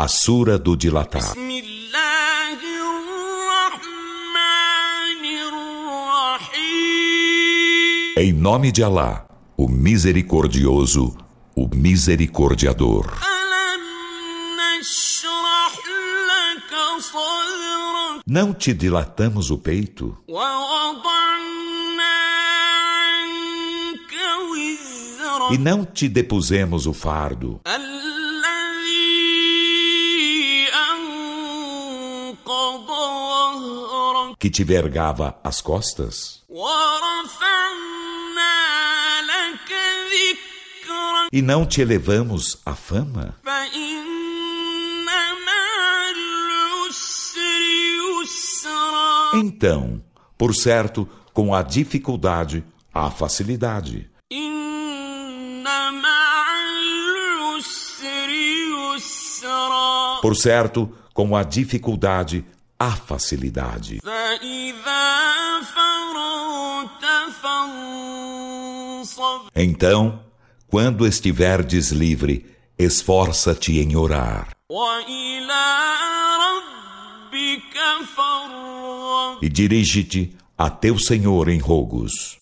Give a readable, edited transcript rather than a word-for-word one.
A Sura do Dilatar. Em nome de Alá, o Misericordioso, o Misericordiador. Não te dilatamos o peito? E não te depusemos o fardo que te vergava as costas? E não te elevamos a fama? Então, por certo, com a dificuldade, há facilidade. Por certo, com a dificuldade, há facilidade. Então, quando estiverdes livre, esforça-te em orar. E dirige-te a teu Senhor em rogos.